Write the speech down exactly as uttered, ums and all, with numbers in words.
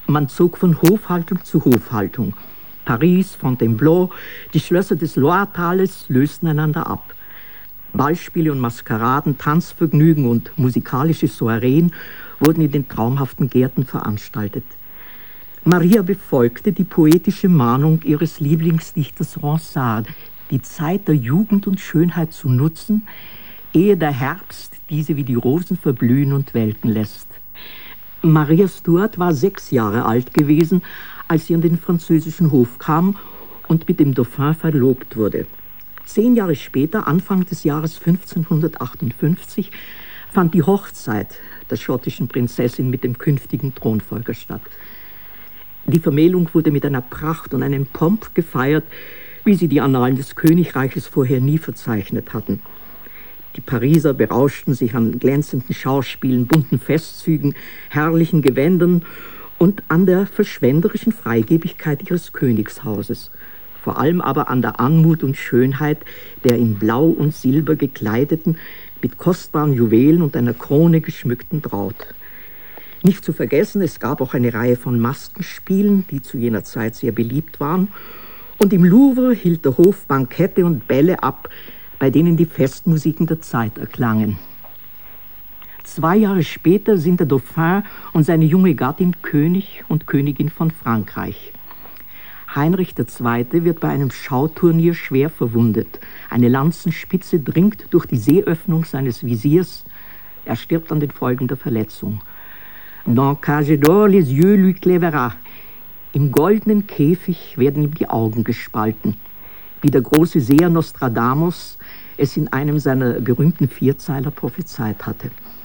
Man zog von Hofhaltung zu Hofhaltung. Paris, Fontainebleau, die Schlösser des Loiretales lösten einander ab. Ballspiele und Maskeraden, Tanzvergnügen und musikalische Soireen wurden in den traumhaften Gärten veranstaltet. Maria befolgte die poetische Mahnung ihres Lieblingsdichters Ronsard, die Zeit der Jugend und Schönheit zu nutzen, ehe der Herbst diese wie die Rosen verblühen und welken lässt. Maria Stuart war sechs Jahre alt gewesen, als sie an den französischen Hof kam und mit dem Dauphin verlobt wurde. Zehn Jahre später, Anfang des Jahres fünfzehnhundertachtundfünfzig, fand die Hochzeit der schottischen Prinzessin mit dem künftigen Thronfolger statt. Die Vermählung wurde mit einer Pracht und einem Pomp gefeiert, wie sie die Annalen des Königreiches vorher nie verzeichnet hatten. Die Pariser berauschten sich an glänzenden Schauspielen, bunten Festzügen, herrlichen Gewändern und an der verschwenderischen Freigebigkeit ihres Königshauses, vor allem aber an der Anmut und Schönheit der in Blau und Silber gekleideten, mit kostbaren Juwelen und einer Krone geschmückten Braut. Nicht zu vergessen, es gab auch eine Reihe von Maskenspielen, die zu jener Zeit sehr beliebt waren, und im Louvre hielt der Hof Bankette und Bälle ab, bei denen die Festmusiken der Zeit erklangen. Zwei Jahre später sind der Dauphin und seine junge Gattin König und Königin von Frankreich. Heinrich der Zweite wird bei einem Schauturnier schwer verwundet. Eine Lanzenspitze dringt durch die Seeöffnung seines Visiers. Er stirbt an den Folgen der Verletzung. Dans cage d'or les yeux lui clèvera. Im goldenen Käfig werden ihm die Augen gespalten, wie der große Seher Nostradamus es in einem seiner berühmten Vierzeiler prophezeit hatte.